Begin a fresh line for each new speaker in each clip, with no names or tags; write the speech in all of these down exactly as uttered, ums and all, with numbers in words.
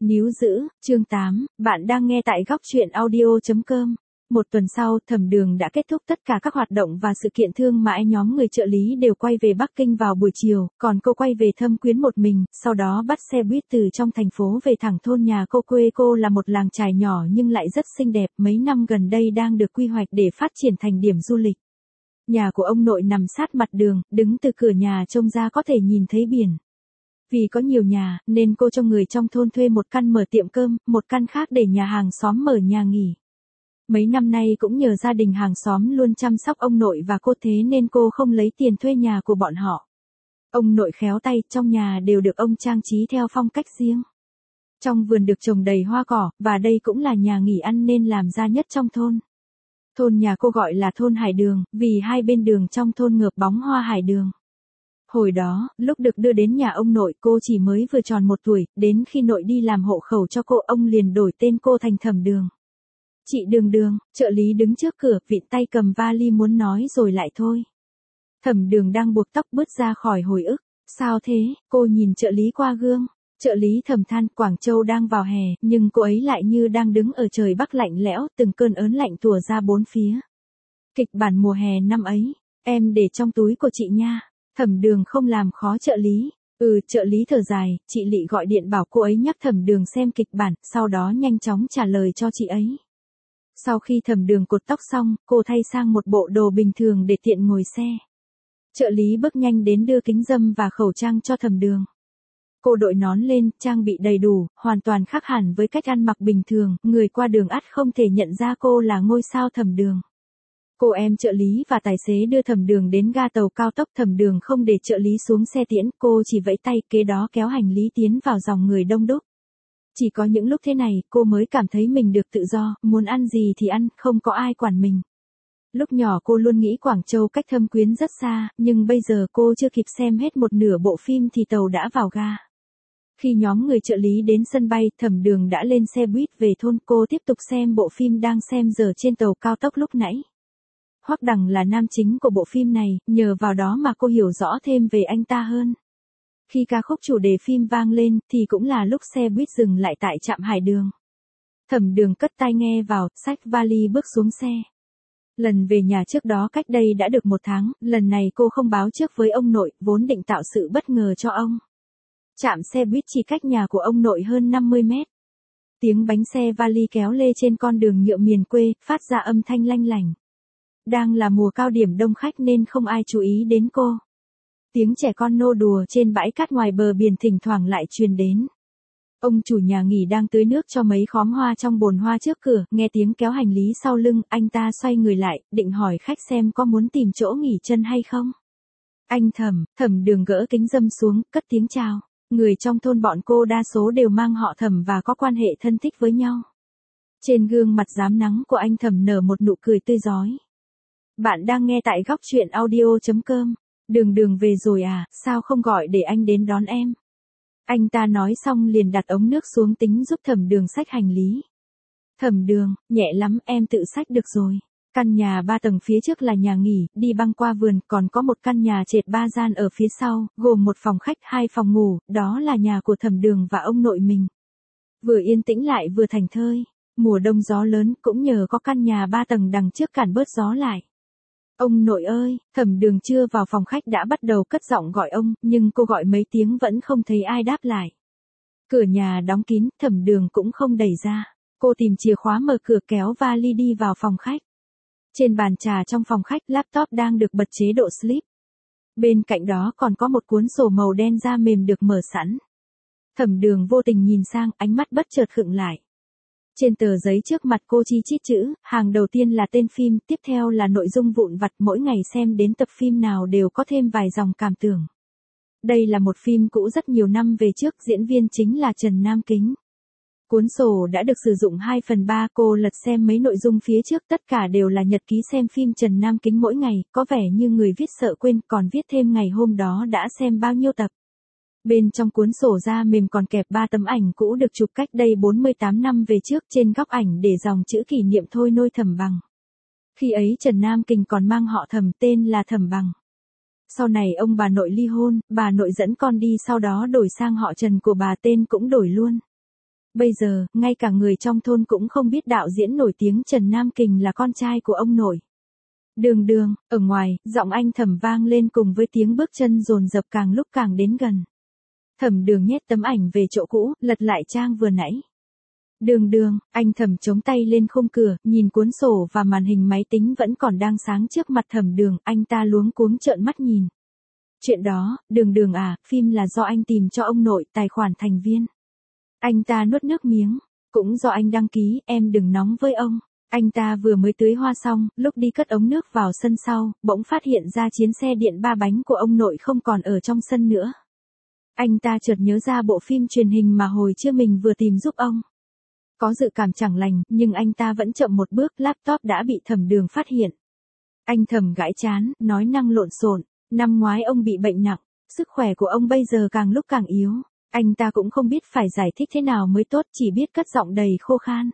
Níu giữ, chương tám, bạn đang nghe tại góc truyện audio chấm com. Một tuần sau, Thẩm Đường đã kết thúc tất cả các hoạt động và sự kiện thương mại, nhóm người trợ lý đều quay về Bắc Kinh vào buổi chiều, còn cô quay về Thâm Quyến một mình, sau đó bắt xe buýt từ trong thành phố về thẳng thôn nhà cô. Quê cô là một làng chài nhỏ nhưng lại rất xinh đẹp, mấy năm gần đây đang được quy hoạch để phát triển thành điểm du lịch. Nhà của ông nội nằm sát mặt đường, đứng từ cửa nhà trông ra có thể nhìn thấy biển. Vì có nhiều nhà, nên cô cho người trong thôn thuê một căn mở tiệm cơm, một căn khác để nhà hàng xóm mở nhà nghỉ. Mấy năm nay cũng nhờ gia đình hàng xóm luôn chăm sóc ông nội và cô, thế nên cô không lấy tiền thuê nhà của bọn họ. Ông nội khéo tay, trong nhà đều được ông trang trí theo phong cách riêng. Trong vườn được trồng đầy hoa cỏ, và đây cũng là nhà nghỉ ăn nên làm ra nhất trong thôn. Thôn nhà cô gọi là thôn Hải Đường, vì hai bên đường trong thôn ngợp bóng hoa hải đường. Hồi đó, lúc được đưa đến nhà ông nội, cô chỉ mới vừa tròn một tuổi, đến khi nội đi làm hộ khẩu cho cô, ông liền đổi tên cô thành Thẩm Đường. Chị Đường Đường, trợ lý đứng trước cửa, vịn tay cầm vali muốn nói rồi lại thôi. Thẩm Đường đang buộc tóc bứt ra khỏi hồi ức. Sao thế? Cô nhìn trợ lý qua gương. Trợ lý thầm than, Quảng Châu đang vào hè, nhưng cô ấy lại như đang đứng ở trời Bắc lạnh lẽo, từng cơn ớn lạnh tùa ra bốn phía. Kịch bản mùa hè năm ấy, em để trong túi của chị nha. Thẩm Đường không làm khó trợ lý. Ừ, trợ lý thở dài, chị Lị gọi điện bảo cô ấy nhắc Thẩm Đường xem kịch bản, sau đó nhanh chóng trả lời cho chị ấy. Sau khi Thẩm Đường cột tóc xong, cô thay sang một bộ đồ bình thường để tiện ngồi xe. Trợ lý bước nhanh đến đưa kính râm và khẩu trang cho Thẩm Đường. Cô đội nón lên, trang bị đầy đủ, hoàn toàn khác hẳn với cách ăn mặc bình thường, người qua đường ắt không thể nhận ra cô là ngôi sao Thẩm Đường. Cô em trợ lý và tài xế đưa Thẩm Đường đến ga tàu cao tốc. Thẩm Đường không để trợ lý xuống xe tiễn, cô chỉ vẫy tay, kế đó kéo hành lý tiến vào dòng người đông đúc. Chỉ có những lúc thế này, cô mới cảm thấy mình được tự do, muốn ăn gì thì ăn, không có ai quản mình. Lúc nhỏ cô luôn nghĩ Quảng Châu cách Thâm Quyến rất xa, nhưng bây giờ cô chưa kịp xem hết một nửa bộ phim thì tàu đã vào ga. Khi nhóm người trợ lý đến sân bay, Thẩm Đường đã lên xe buýt về thôn. Cô tiếp tục xem bộ phim đang xem giờ trên tàu cao tốc lúc nãy. Hoắc Đằng là nam chính của bộ phim này, nhờ vào đó mà cô hiểu rõ thêm về anh ta hơn. Khi ca khúc chủ đề phim vang lên, thì cũng là lúc xe buýt dừng lại tại trạm Hải Đường. Thẩm Đường cất tai nghe vào, xách vali bước xuống xe. Lần về nhà trước đó cách đây đã được một tháng, lần này cô không báo trước với ông nội, vốn định tạo sự bất ngờ cho ông. Trạm xe buýt chỉ cách nhà của ông nội hơn năm mươi mét. Tiếng bánh xe vali kéo lê trên con đường nhựa miền quê, phát ra âm thanh lanh lảnh. Đang là mùa cao điểm đông khách nên không ai chú ý đến cô. Tiếng trẻ con nô đùa trên bãi cát ngoài bờ biển thỉnh thoảng lại truyền đến. Ông chủ nhà nghỉ đang tưới nước cho mấy khóm hoa trong bồn hoa trước cửa, nghe tiếng kéo hành lý sau lưng, anh ta xoay người lại, định hỏi khách xem có muốn tìm chỗ nghỉ chân hay không. Anh Thẩm, Thẩm Đường gỡ kính râm xuống, cất tiếng chào. Người trong thôn bọn cô đa số đều mang họ Thẩm và có quan hệ thân thích với nhau. Trên gương mặt rám nắng của anh Thẩm nở một nụ cười tươi rói. Bạn đang nghe tại góc truyện audio chấm com. Đường Đường về rồi à, sao không gọi để anh đến đón em? Anh ta nói xong liền đặt ống nước xuống tính giúp Thẩm Đường xách hành lý. Thẩm Đường, nhẹ lắm, em tự xách được rồi. Căn nhà ba tầng phía trước là nhà nghỉ, đi băng qua vườn, còn có một căn nhà trệt ba gian ở phía sau, gồm một phòng khách, hai phòng ngủ, đó là nhà của Thẩm Đường và ông nội mình. Vừa yên tĩnh lại vừa thành thơi. Mùa đông gió lớn, cũng nhờ có căn nhà ba tầng đằng trước cản bớt gió lại. Ông nội ơi, Thẩm Đường chưa vào phòng khách đã bắt đầu cất giọng gọi ông, nhưng cô gọi mấy tiếng vẫn không thấy ai đáp lại. Cửa nhà đóng kín, Thẩm Đường cũng không đẩy ra. Cô tìm chìa khóa mở cửa, kéo vali đi vào phòng khách. Trên bàn trà trong phòng khách, laptop đang được bật chế độ sleep. Bên cạnh đó còn có một cuốn sổ màu đen da mềm được mở sẵn. Thẩm Đường vô tình nhìn sang, ánh mắt bất chợt khựng lại. Trên tờ giấy trước mặt cô chi chít chữ, hàng đầu tiên là tên phim, tiếp theo là nội dung vụn vặt, mỗi ngày xem đến tập phim nào đều có thêm vài dòng cảm tưởng. Đây là một phim cũ rất nhiều năm về trước, diễn viên chính là Trần Nam Kính. Cuốn sổ đã được sử dụng hai phần ba, cô lật xem mấy nội dung phía trước, tất cả đều là nhật ký xem phim Trần Nam Kính mỗi ngày, có vẻ như người viết sợ quên, còn viết thêm ngày hôm đó đã xem bao nhiêu tập. Bên trong cuốn sổ da mềm còn kẹp ba tấm ảnh cũ được chụp cách đây bốn mươi tám năm về trước, trên góc ảnh để dòng chữ kỷ niệm thôi nôi Thẩm Bằng. Khi ấy Trần Nam Kính còn mang họ Thẩm, tên là Thẩm Bằng. Sau này ông bà nội ly hôn, bà nội dẫn con đi, sau đó đổi sang họ Trần của bà, tên cũng đổi luôn. Bây giờ, ngay cả người trong thôn cũng không biết đạo diễn nổi tiếng Trần Nam Kình là con trai của ông nội. Đường Đường, ở ngoài, giọng anh Thẩm vang lên cùng với tiếng bước chân dồn dập càng lúc càng đến gần. Thẩm Đường nhét tấm ảnh về chỗ cũ, lật lại trang vừa nãy. Đường Đường, anh Thẩm chống tay lên khung cửa, nhìn cuốn sổ và màn hình máy tính vẫn còn đang sáng trước mặt Thẩm Đường, anh ta luống cuống trợn mắt nhìn. Chuyện đó, Đường Đường à, phim là do anh tìm cho ông nội tài khoản thành viên. Anh ta nuốt nước miếng, cũng do anh đăng ký, em đừng nóng với ông. Anh ta vừa mới tưới hoa xong, lúc đi cất ống nước vào sân sau, bỗng phát hiện ra chiến xe điện ba bánh của ông nội không còn ở trong sân nữa. Anh ta chợt nhớ ra bộ phim truyền hình mà hồi trưa mình vừa tìm giúp ông. Có dự cảm chẳng lành, nhưng anh ta vẫn chậm một bước, laptop đã bị Thẩm Đường phát hiện. Anh Thẩm gãi chán, nói năng lộn xộn, năm ngoái ông bị bệnh nặng, sức khỏe của ông bây giờ càng lúc càng yếu. Anh ta cũng không biết phải giải thích thế nào mới tốt, chỉ biết cất giọng đầy khô khan.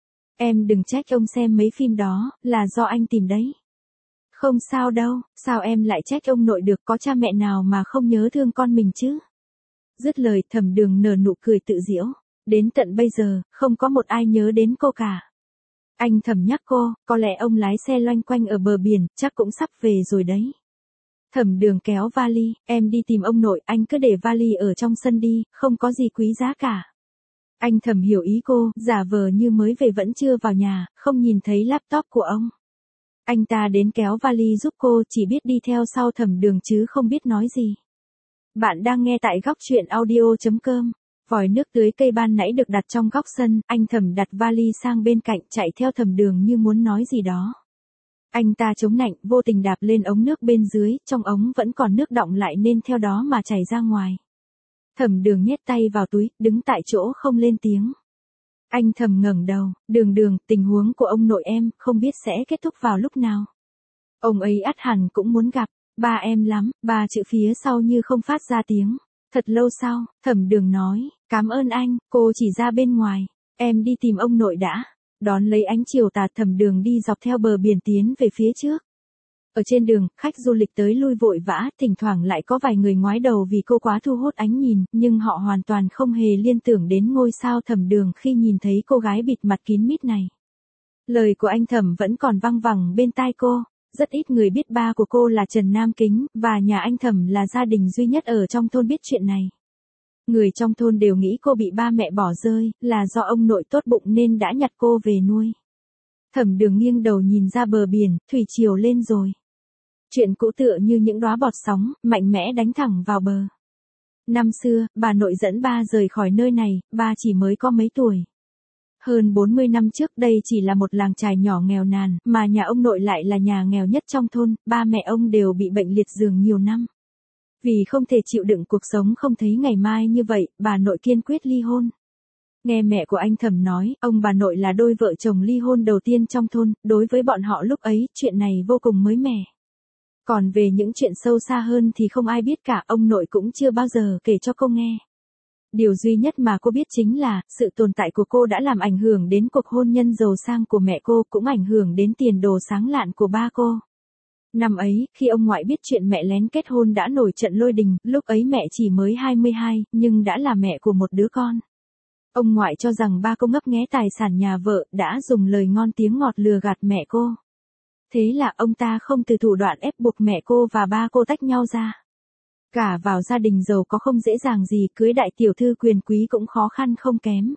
Em đừng trách ông xem mấy phim đó, là do anh tìm đấy. Không sao đâu, sao em lại trách ông nội được, có cha mẹ nào mà không nhớ thương con mình chứ? Dứt lời, Thẩm Đường nở nụ cười tự giễu. Đến tận bây giờ, không có một ai nhớ đến cô cả. Anh Thẩm nhắc cô, có lẽ ông lái xe loanh quanh ở bờ biển, chắc cũng sắp về rồi đấy. Thẩm Đường kéo vali, em đi tìm ông nội, anh cứ để vali ở trong sân đi, không có gì quý giá cả. Anh Thẩm hiểu ý cô, giả vờ như mới về vẫn chưa vào nhà, không nhìn thấy laptop của ông. Anh ta đến kéo vali giúp cô, chỉ biết đi theo sau Thẩm Đường chứ không biết nói gì. Bạn đang nghe tại góc truyện audio chấm com. Vòi nước tưới cây ban nãy được đặt trong góc sân, anh Thẩm đặt vali sang bên cạnh, chạy theo Thẩm Đường như muốn nói gì đó. Anh ta chống nạnh, vô tình đạp lên ống nước bên dưới, trong ống vẫn còn nước đọng lại nên theo đó mà chảy ra ngoài. Thẩm Đường nhét tay vào túi, đứng tại chỗ không lên tiếng. Anh Thẩm ngẩng đầu, Đường Đường, tình huống của ông nội em, không biết sẽ kết thúc vào lúc nào. Ông ấy ắt hẳn cũng muốn gặp, ba em lắm, ba chữ phía sau như không phát ra tiếng. Thật lâu sau, Thẩm Đường nói, cảm ơn anh, cô chỉ ra bên ngoài, em đi tìm ông nội đã. Đón lấy ánh chiều tà, Thẩm Đường đi dọc theo bờ biển tiến về phía trước. Ở trên đường, khách du lịch tới lui vội vã, thỉnh thoảng lại có vài người ngoái đầu vì cô quá thu hút ánh nhìn, nhưng họ hoàn toàn không hề liên tưởng đến ngôi sao Thẩm Đường khi nhìn thấy cô gái bịt mặt kín mít này. Lời của anh Thẩm vẫn còn văng vẳng bên tai cô, rất ít người biết ba của cô là Trần Nam Kính, và nhà anh Thẩm là gia đình duy nhất ở trong thôn biết chuyện này. Người trong thôn đều nghĩ cô bị ba mẹ bỏ rơi, là do ông nội tốt bụng nên đã nhặt cô về nuôi. Thẩm Đường nghiêng đầu nhìn ra bờ biển, thủy triều lên rồi. Chuyện cũ tựa như những đóa bọt sóng, mạnh mẽ đánh thẳng vào bờ. Năm xưa, bà nội dẫn ba rời khỏi nơi này, ba chỉ mới có mấy tuổi. Hơn bốn mươi năm trước đây chỉ là một làng chài nhỏ nghèo nàn, mà nhà ông nội lại là nhà nghèo nhất trong thôn, ba mẹ ông đều bị bệnh liệt giường nhiều năm. Vì không thể chịu đựng cuộc sống không thấy ngày mai như vậy, bà nội kiên quyết ly hôn. Nghe mẹ của anh Thẩm nói, ông bà nội là đôi vợ chồng ly hôn đầu tiên trong thôn, đối với bọn họ lúc ấy, chuyện này vô cùng mới mẻ. Còn về những chuyện sâu xa hơn thì không ai biết cả, ông nội cũng chưa bao giờ kể cho cô nghe. Điều duy nhất mà cô biết chính là, sự tồn tại của cô đã làm ảnh hưởng đến cuộc hôn nhân giàu sang của mẹ cô, cũng ảnh hưởng đến tiền đồ sáng lạn của ba cô. Năm ấy, khi ông ngoại biết chuyện mẹ lén kết hôn đã nổi trận lôi đình, lúc ấy mẹ chỉ mới hai mươi hai, nhưng đã là mẹ của một đứa con. Ông ngoại cho rằng ba cô ngấp nghé tài sản nhà vợ, đã dùng lời ngon tiếng ngọt lừa gạt mẹ cô. Thế là ông ta không từ thủ đoạn ép buộc mẹ cô và ba cô tách nhau ra. Cả vào gia đình giàu có không dễ dàng gì, cưới đại tiểu thư quyền quý cũng khó khăn không kém.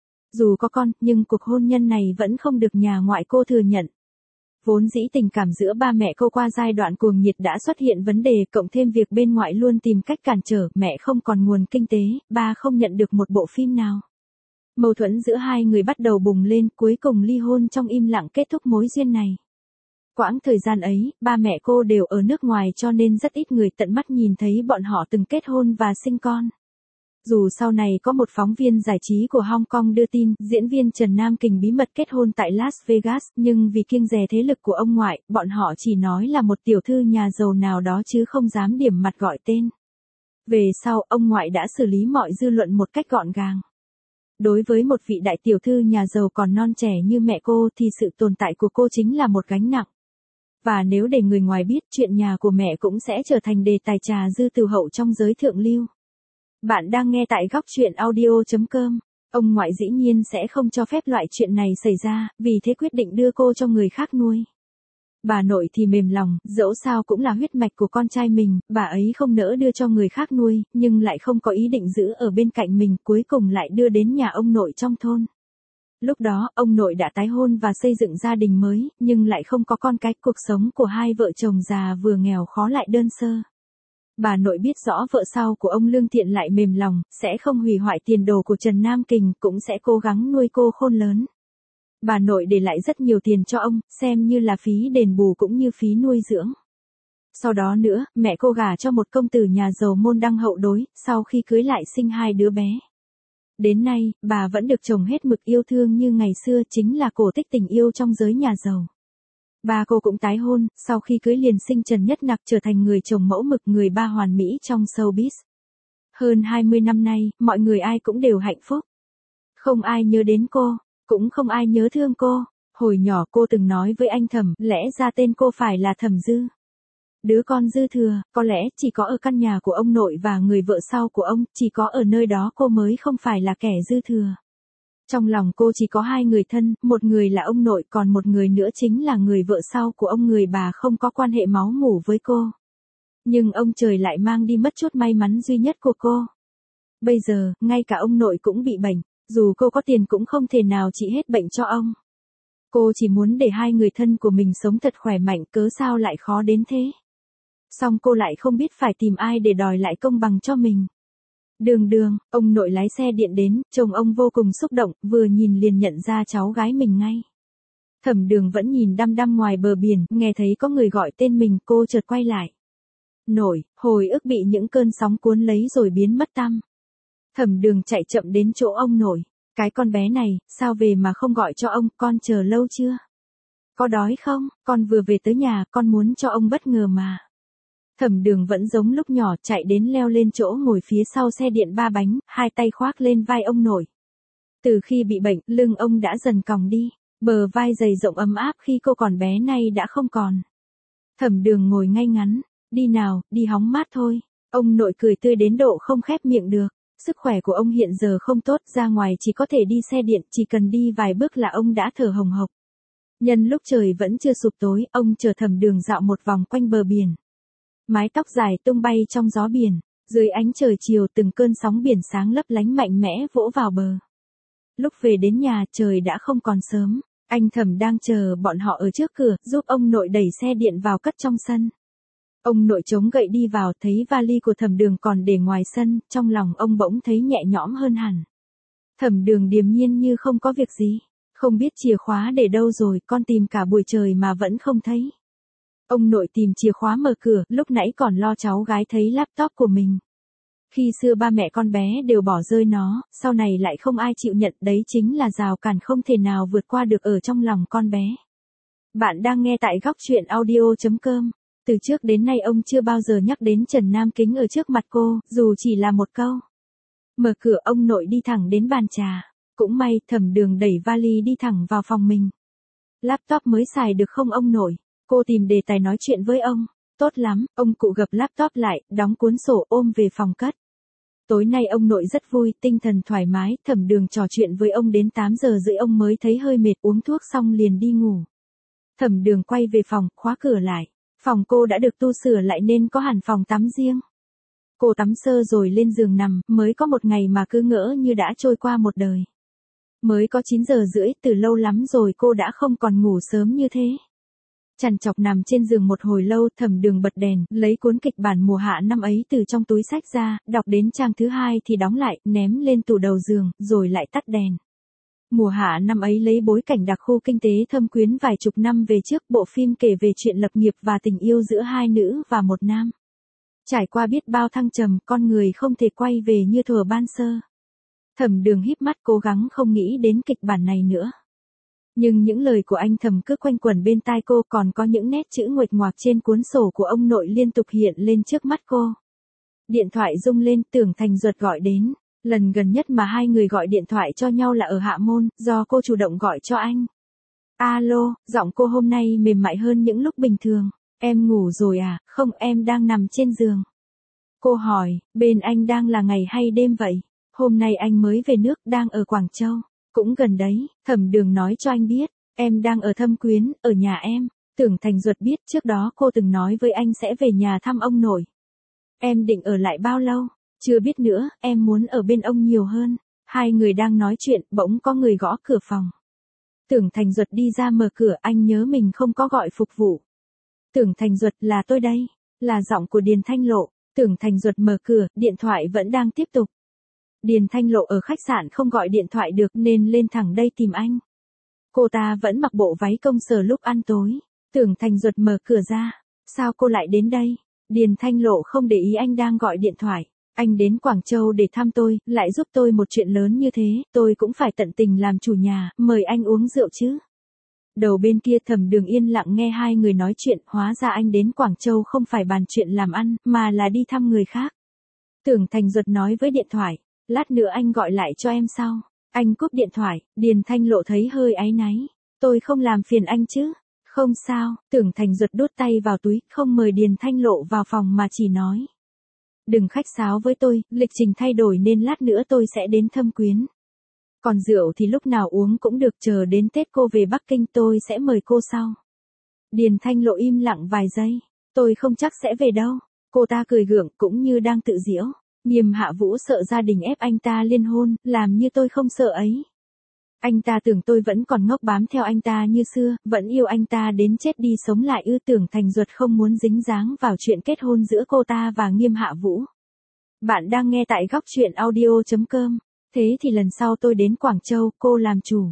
Dù có con, nhưng cuộc hôn nhân này vẫn không được nhà ngoại cô thừa nhận. Vốn dĩ tình cảm giữa ba mẹ cô qua giai đoạn cuồng nhiệt đã xuất hiện vấn đề, cộng thêm việc bên ngoại luôn tìm cách cản trở, mẹ không còn nguồn kinh tế, ba không nhận được một bộ phim nào. Mâu thuẫn giữa hai người bắt đầu bùng lên, cuối cùng ly hôn trong im lặng kết thúc mối duyên này. Quãng thời gian ấy, ba mẹ cô đều ở nước ngoài cho nên rất ít người tận mắt nhìn thấy bọn họ từng kết hôn và sinh con. Dù sau này có một phóng viên giải trí của Hong Kong đưa tin, diễn viên Trần Nam Kình bí mật kết hôn tại Las Vegas, nhưng vì kiêng dè thế lực của ông ngoại, bọn họ chỉ nói là một tiểu thư nhà giàu nào đó chứ không dám điểm mặt gọi tên. Về sau, ông ngoại đã xử lý mọi dư luận một cách gọn gàng. Đối với một vị đại tiểu thư nhà giàu còn non trẻ như mẹ cô thì sự tồn tại của cô chính là một gánh nặng. Và nếu để người ngoài biết, chuyện nhà của mẹ cũng sẽ trở thành đề tài trà dư từ hậu trong giới thượng lưu. Bạn đang nghe tại góc truyện audio chấm com. Ông ngoại dĩ nhiên sẽ không cho phép loại chuyện này xảy ra, vì thế quyết định đưa cô cho người khác nuôi. Bà nội thì mềm lòng, dẫu sao cũng là huyết mạch của con trai mình, bà ấy không nỡ đưa cho người khác nuôi, nhưng lại không có ý định giữ ở bên cạnh mình, cuối cùng lại đưa đến nhà ông nội trong thôn. Lúc đó, ông nội đã tái hôn và xây dựng gia đình mới, nhưng lại không có con cái, cuộc sống của hai vợ chồng già vừa nghèo khó lại đơn sơ. Bà nội biết rõ vợ sau của ông Lương Thiện lại mềm lòng, sẽ không hủy hoại tiền đồ của Trần Nam Kình, cũng sẽ cố gắng nuôi cô khôn lớn. Bà nội để lại rất nhiều tiền cho ông, xem như là phí đền bù cũng như phí nuôi dưỡng. Sau đó nữa, mẹ cô gả cho một công tử nhà giàu môn đăng hậu đối, sau khi cưới lại sinh hai đứa bé. Đến nay, bà vẫn được chồng hết mực yêu thương như ngày xưa, chính là cổ tích tình yêu trong giới nhà giàu. Bà cô cũng tái hôn, sau khi cưới liền sinh Trần Nhất Nặc trở thành người chồng mẫu mực, người ba hoàn mỹ trong showbiz. Hơn hai mươi năm nay, mọi người ai cũng đều hạnh phúc. Không ai nhớ đến cô, cũng không ai nhớ thương cô. Hồi nhỏ cô từng nói với anh Thẩm, lẽ ra tên cô phải là Thẩm Dư. Đứa con dư thừa, có lẽ chỉ có ở căn nhà của ông nội và người vợ sau của ông, chỉ có ở nơi đó cô mới không phải là kẻ dư thừa. Trong lòng cô chỉ có hai người thân, một người là ông nội, còn một người nữa chính là người vợ sau của ông, người bà không có quan hệ máu mủ với cô. Nhưng ông trời lại mang đi mất chút may mắn duy nhất của cô. Bây giờ, ngay cả ông nội cũng bị bệnh, dù cô có tiền cũng không thể nào trị hết bệnh cho ông. Cô chỉ muốn để hai người thân của mình sống thật khỏe mạnh, cớ sao lại khó đến thế. Song cô lại không biết phải tìm ai để đòi lại công bằng cho mình. Đường đường, ông nội lái xe điện đến, chồng ông vô cùng xúc động, vừa nhìn liền nhận ra cháu gái mình ngay. Thẩm Đường vẫn nhìn đăm đăm ngoài bờ biển, nghe thấy có người gọi tên mình, cô chợt quay lại. Nội, hồi ức bị những cơn sóng cuốn lấy rồi biến mất tăm. Thẩm Đường chạy chậm đến chỗ ông nội. Cái con bé này, sao về mà không gọi cho ông, con chờ lâu chưa? Có đói không, con vừa về tới nhà, con muốn cho ông bất ngờ mà. Thẩm Đường vẫn giống lúc nhỏ, chạy đến leo lên chỗ ngồi phía sau xe điện ba bánh, hai tay khoác lên vai ông nội. Từ khi bị bệnh, lưng ông đã dần còng đi, bờ vai dày rộng ấm áp khi cô còn bé nay đã không còn. Thẩm Đường ngồi ngay ngắn, đi nào, đi hóng mát thôi. Ông nội cười tươi đến độ không khép miệng được. Sức khỏe của ông hiện giờ không tốt, ra ngoài chỉ có thể đi xe điện, chỉ cần đi vài bước là ông đã thở hồng hộc. Nhân lúc trời vẫn chưa sụp tối, ông chở Thẩm Đường dạo một vòng quanh bờ biển. Mái tóc dài tung bay trong gió biển, dưới ánh trời chiều từng cơn sóng biển sáng lấp lánh mạnh mẽ vỗ vào bờ. Lúc về đến nhà trời đã không còn sớm, anh Thẩm đang chờ bọn họ ở trước cửa, giúp ông nội đẩy xe điện vào cất trong sân. Ông nội chống gậy đi vào, thấy vali của Thẩm Đường còn để ngoài sân, trong lòng ông bỗng thấy nhẹ nhõm hơn hẳn. Thẩm Đường điềm nhiên như không có việc gì, không biết chìa khóa để đâu rồi, con tìm cả buổi trời mà vẫn không thấy. Ông nội tìm chìa khóa mở cửa, lúc nãy còn lo cháu gái thấy laptop của mình. Khi xưa ba mẹ con bé đều bỏ rơi nó, sau này lại không ai chịu nhận, đấy chính là rào cản không thể nào vượt qua được ở trong lòng con bé. Bạn đang nghe tại góc truyện audio chấm com. Từ trước đến nay ông chưa bao giờ nhắc đến Trần Nam Kính ở trước mặt cô, dù chỉ là một câu. Mở cửa ông nội đi thẳng đến bàn trà. Cũng may, Thẩm Đường đẩy vali đi thẳng vào phòng mình. Laptop mới xài được không ông nội? Cô tìm đề tài nói chuyện với ông. Tốt lắm, ông cụ gập laptop lại, đóng cuốn sổ ôm về phòng cất. Tối nay ông nội rất vui, tinh thần thoải mái, Thẩm Đường trò chuyện với ông đến tám giờ rưỡi ông mới thấy hơi mệt, uống thuốc xong liền đi ngủ. Thẩm Đường quay về phòng, khóa cửa lại. Phòng cô đã được tu sửa lại nên có hẳn phòng tắm riêng. Cô tắm sơ rồi lên giường nằm, mới có một ngày mà cứ ngỡ như đã trôi qua một đời. Mới có chín giờ rưỡi, từ lâu lắm rồi cô đã không còn ngủ sớm như thế. Trằn trọc nằm trên giường một hồi lâu, Thẩm Đường bật đèn, lấy cuốn kịch bản mùa hạ năm ấy từ trong túi sách ra, đọc đến trang thứ hai thì đóng lại, ném lên tủ đầu giường, rồi lại tắt đèn. Mùa hạ năm ấy lấy bối cảnh đặc khu kinh tế thâm quyến vài chục năm về trước, bộ phim kể về chuyện lập nghiệp và tình yêu giữa hai nữ và một nam. Trải qua biết bao thăng trầm, con người không thể quay về như thuở ban sơ. Thẩm Đường híp mắt cố gắng không nghĩ đến kịch bản này nữa. Nhưng những lời của anh Thẩm cứ quanh quẩn bên tai cô, còn có những nét chữ nguệch ngoạc trên cuốn sổ của ông nội liên tục hiện lên trước mắt cô. Điện thoại rung lên, Tưởng Thành Duật gọi đến. Lần gần nhất mà hai người gọi điện thoại cho nhau là ở Hạ Môn, do cô chủ động gọi cho anh. Alo, giọng cô hôm nay mềm mại hơn những lúc bình thường. Em ngủ rồi à? Không, em đang nằm trên giường. Cô hỏi, bên anh đang là ngày hay đêm vậy? Hôm nay anh mới về nước, đang ở Quảng Châu. Cũng gần đấy, Thẩm Đường nói cho anh biết, em đang ở Thâm Quyến, ở nhà em. Tưởng Thành Duật biết trước đó cô từng nói với anh sẽ về nhà thăm ông nội. Em định ở lại bao lâu? Chưa biết nữa, em muốn ở bên ông nhiều hơn. Hai người đang nói chuyện, bỗng có người gõ cửa phòng. Tưởng Thành Duật đi ra mở cửa, anh nhớ mình không có gọi phục vụ. Tưởng Thành Duật, là tôi đây. Là giọng của Điền Thanh Lộ. Tưởng Thành Duật mở cửa, điện thoại vẫn đang tiếp tục. Điền Thanh Lộ ở khách sạn không gọi điện thoại được nên lên thẳng đây tìm anh. Cô ta vẫn mặc bộ váy công sở lúc ăn tối. Tưởng Thành Duật mở cửa ra. Sao cô lại đến đây? Điền Thanh Lộ không để ý anh đang gọi điện thoại. Anh đến Quảng Châu để thăm tôi, lại giúp tôi một chuyện lớn như thế, tôi cũng phải tận tình làm chủ nhà, mời anh uống rượu chứ. Đầu bên kia Thẩm Đường yên lặng nghe hai người nói chuyện, hóa ra anh đến Quảng Châu không phải bàn chuyện làm ăn, mà là đi thăm người khác. Tưởng Thành Duật nói với điện thoại, lát nữa anh gọi lại cho em sau. Anh cúp điện thoại, Điền Thanh Lộ thấy hơi áy náy. Tôi không làm phiền anh chứ? Không sao, Tưởng Thành Duật đút tay vào túi, không mời Điền Thanh Lộ vào phòng mà chỉ nói. Đừng khách sáo với tôi, lịch trình thay đổi nên lát nữa tôi sẽ đến Thâm Quyến. Còn rượu thì lúc nào uống cũng được, chờ đến Tết cô về Bắc Kinh tôi sẽ mời cô sau. Điền Thanh Lộ im lặng vài giây. Tôi không chắc sẽ về đâu. Cô ta cười gượng cũng như đang tự giễu. Nghiêm Hạ Vũ sợ gia đình ép anh ta liên hôn, làm như tôi không sợ ấy. Anh ta tưởng tôi vẫn còn ngốc bám theo anh ta như xưa, vẫn yêu anh ta đến chết đi sống lại ư. Tưởng Thành Duật không muốn dính dáng vào chuyện kết hôn giữa cô ta và Nghiêm Hạ Vũ. Bạn đang nghe tại góc truyện audio chấm com. Thế thì lần sau tôi đến Quảng Châu, cô làm chủ.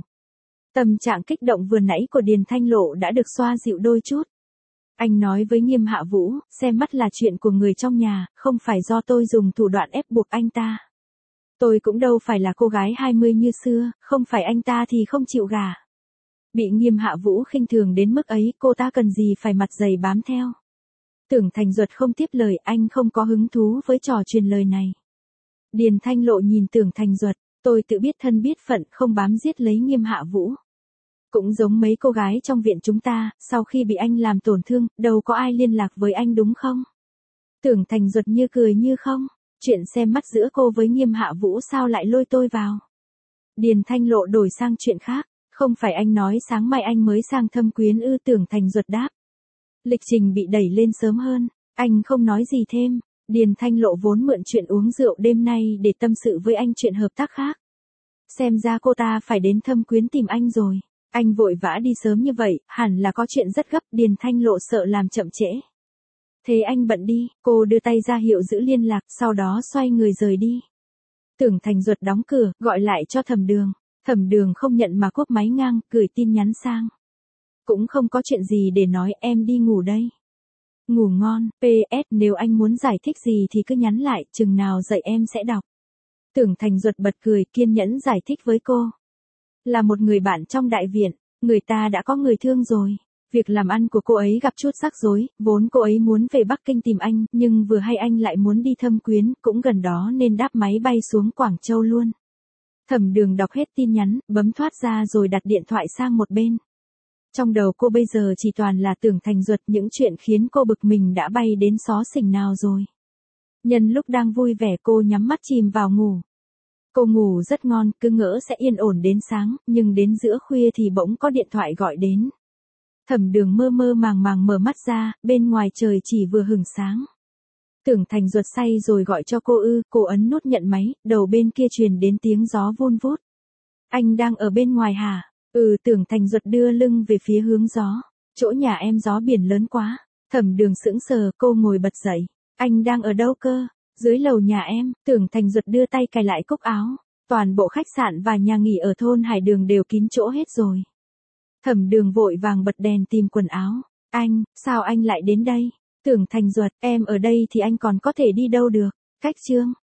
Tâm trạng kích động vừa nãy của Điền Thanh Lộ đã được xoa dịu đôi chút. Anh nói với Nghiêm Hạ Vũ, xem mắt là chuyện của người trong nhà, không phải do tôi dùng thủ đoạn ép buộc anh ta. Tôi cũng đâu phải là cô gái hai mươi như xưa, không phải anh ta thì không chịu gả. Bị Nghiêm Hạ Vũ khinh thường đến mức ấy, cô ta cần gì phải mặt dày bám theo. Tưởng Thành Duật không tiếp lời, anh không có hứng thú với trò truyền lời này. Điền Thanh Lộ nhìn Tưởng Thành Duật, tôi tự biết thân biết phận, không bám giết lấy Nghiêm Hạ Vũ. Cũng giống mấy cô gái trong viện chúng ta, sau khi bị anh làm tổn thương, đâu có ai liên lạc với anh đúng không? Tưởng Thành Duật như cười như không, chuyện xem mắt giữa cô với Nghiêm Hạ Vũ sao lại lôi tôi vào? Điền Thanh Lộ đổi sang chuyện khác, không phải anh nói sáng mai anh mới sang Thâm Quyến ư? Tưởng Thành Duật đáp. Lịch trình bị đẩy lên sớm hơn, anh không nói gì thêm. Điền Thanh Lộ vốn mượn chuyện uống rượu đêm nay để tâm sự với anh chuyện hợp tác khác. Xem ra cô ta phải đến Thâm Quyến tìm anh rồi. Anh vội vã đi sớm như vậy, hẳn là có chuyện rất gấp. Điền Thanh Lộ sợ làm chậm trễ. Thế anh bận đi, cô đưa tay ra hiệu giữ liên lạc, sau đó xoay người rời đi. Tưởng Thành Duật đóng cửa, gọi lại cho Thẩm Đường. Thẩm Đường không nhận mà cúp máy ngang, gửi tin nhắn sang. Cũng không có chuyện gì để nói, em đi ngủ đây. Ngủ ngon, pê ét nếu anh muốn giải thích gì thì cứ nhắn lại, chừng nào dậy em sẽ đọc. Tưởng Thành Duật bật cười, kiên nhẫn giải thích với cô. Là một người bạn trong đại viện, người ta đã có người thương rồi. Việc làm ăn của cô ấy gặp chút rắc rối, vốn cô ấy muốn về Bắc Kinh tìm anh, nhưng vừa hay anh lại muốn đi Thâm Quyến, cũng gần đó nên đáp máy bay xuống Quảng Châu luôn. Thẩm Đường đọc hết tin nhắn, bấm thoát ra rồi đặt điện thoại sang một bên. Trong đầu cô bây giờ chỉ toàn là Tưởng Thành Duật, những chuyện khiến cô bực mình đã bay đến xó xỉnh nào rồi. Nhân lúc đang vui vẻ cô nhắm mắt chìm vào ngủ. Cô ngủ rất ngon, cứ ngỡ sẽ yên ổn đến sáng, nhưng đến giữa khuya thì bỗng có điện thoại gọi đến. Thẩm Đường mơ mơ màng màng mở mắt ra, bên ngoài trời chỉ vừa hửng sáng. Tưởng Thành Duật say rồi gọi cho cô ư? Cô ấn nút nhận máy, đầu bên kia truyền đến tiếng gió vun vút. Anh đang ở bên ngoài hả? Ừ. Tưởng Thành Duật đưa lưng về phía hướng gió. Chỗ nhà em gió biển lớn quá. Thẩm Đường sững sờ, cô ngồi bật dậy. Anh đang ở đâu cơ? Dưới lầu nhà em. Tưởng Thành Duật đưa tay cài lại cúc áo. Toàn bộ khách sạn và nhà nghỉ ở thôn Hải Đường đều kín chỗ hết rồi. Thẩm Đường vội vàng bật đèn tìm quần áo. Anh, sao anh lại đến đây? Tưởng Thành Duật, em ở đây thì anh còn có thể đi đâu được? Cách chương.